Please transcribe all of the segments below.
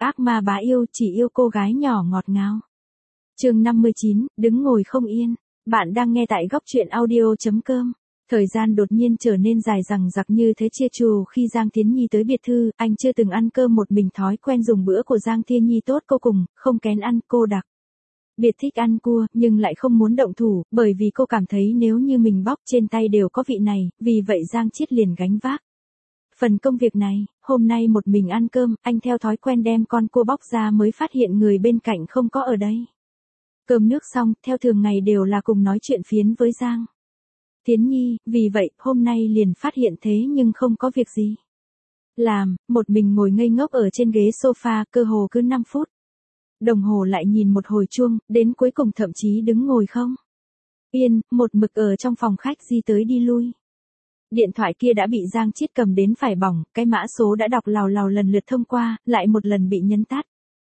ác ma bá yêu chỉ yêu cô gái nhỏ ngọt ngào. Chương 59, đứng ngồi không yên. Bạn đang nghe tại góc truyện audio.com. Thời gian đột nhiên trở nên dài dằng dặc như thế chia trù khi Giang Thiến Nhi tới biệt thự, anh chưa từng ăn cơm một mình, thói quen dùng bữa của Giang Thiến Nhi tốt cô cùng, không kén ăn, cô đặc biệt thích ăn cua, nhưng lại không muốn động thủ, bởi vì cô cảm thấy nếu như mình bóc trên tay đều có vị này, vì vậy Giang Chiết liền gánh vác phần công việc này. Hôm nay một mình ăn cơm, anh theo thói quen đem con cua bóc ra mới phát hiện người bên cạnh không có ở đây. Cơm nước xong, theo thường ngày đều là cùng nói chuyện phiếm với Giang Thiến Nhi, vì vậy, hôm nay liền phát hiện thế nhưng không có việc gì làm, một mình ngồi ngây ngốc ở trên ghế sofa, cơ hồ cứ 5 phút. Đồng hồ lại nhìn một hồi chuông, đến cuối cùng thậm chí đứng ngồi không yên, một mực ở trong phòng khách đi tới đi lui. Điện thoại kia đã bị Giang Chiết cầm đến phải bỏng, cái mã số đã đọc lào lào lần lượt thông qua, lại một lần bị nhấn tắt.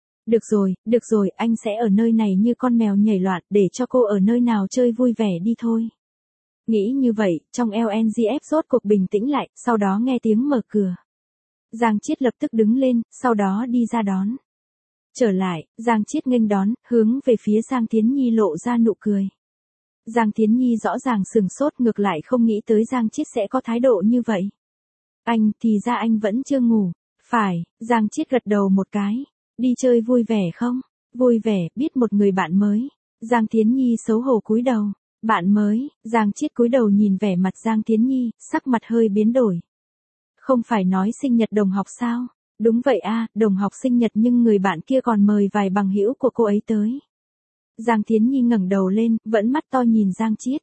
Được rồi, anh sẽ ở nơi này như con mèo nhảy loạn, để cho cô ở nơi nào chơi vui vẻ đi thôi. Nghĩ như vậy, trong LNGF rốt cuộc bình tĩnh lại, sau đó nghe tiếng mở cửa. Giang Chiết lập tức đứng lên, sau đó đi ra đón. Trở lại, Giang Chiết nghênh đón, hướng về phía Giang Thiến Nhi lộ ra nụ cười. Giang Thiến Nhi rõ ràng sừng sốt, ngược lại không nghĩ tới Giang Chiết sẽ có thái độ như vậy. Anh, thì ra anh vẫn chưa ngủ. Phải, Giang Chiết gật đầu một cái. Đi chơi vui vẻ không? Vui vẻ, biết một người bạn mới. Giang Thiến Nhi xấu hổ cúi đầu. Bạn mới, Giang Chiết cúi đầu nhìn vẻ mặt Giang Thiến Nhi, sắc mặt hơi biến đổi. Không phải nói sinh nhật đồng học sao? Đúng vậy a, đồng học sinh nhật, nhưng người bạn kia còn mời vài bằng hữu của cô ấy tới. Giang Thiến Nhi ngẩng đầu lên, vẫn mắt to nhìn Giang Chiết.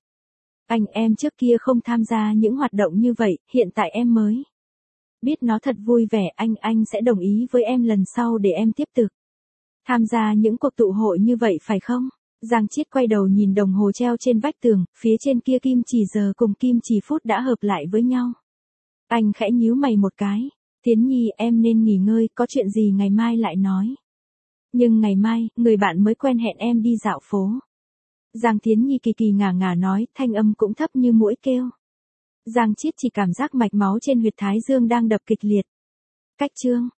Em trước kia không tham gia những hoạt động như vậy, hiện tại em mới biết nó thật vui vẻ, anh sẽ đồng ý với em lần sau để em tiếp tục tham gia những cuộc tụ hội như vậy phải không? Giang Chiết quay đầu nhìn đồng hồ treo trên vách tường, phía trên kia kim chỉ giờ cùng kim chỉ phút đã hợp lại với nhau. Anh khẽ nhíu mày một cái. Thiến Nhi, em nên nghỉ ngơi, có chuyện gì ngày mai lại nói. Nhưng ngày mai, người bạn mới quen hẹn em đi dạo phố. Giang Thiến Nhi kỳ kỳ ngả ngả nói, thanh âm cũng thấp như muỗi kêu. Giang Chiết chỉ cảm giác mạch máu trên huyệt thái dương đang đập kịch liệt. Cách chương